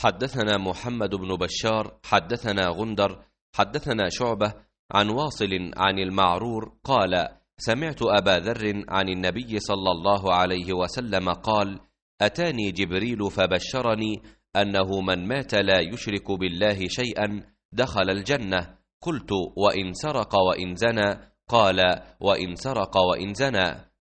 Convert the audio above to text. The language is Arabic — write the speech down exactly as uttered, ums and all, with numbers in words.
حدثنا محمد بن بشار حدثنا غندر حدثنا شعبة عن واصل عن المعرور قال: سمعت أبا ذر عن النبي صلى الله عليه وسلم قال: أتاني جبريل فبشرني أنه من مات لا يشرك بالله شيئا دخل الجنة. قلت: وإن سرق وإن زنى؟ قال: وإن سرق وإن زنى.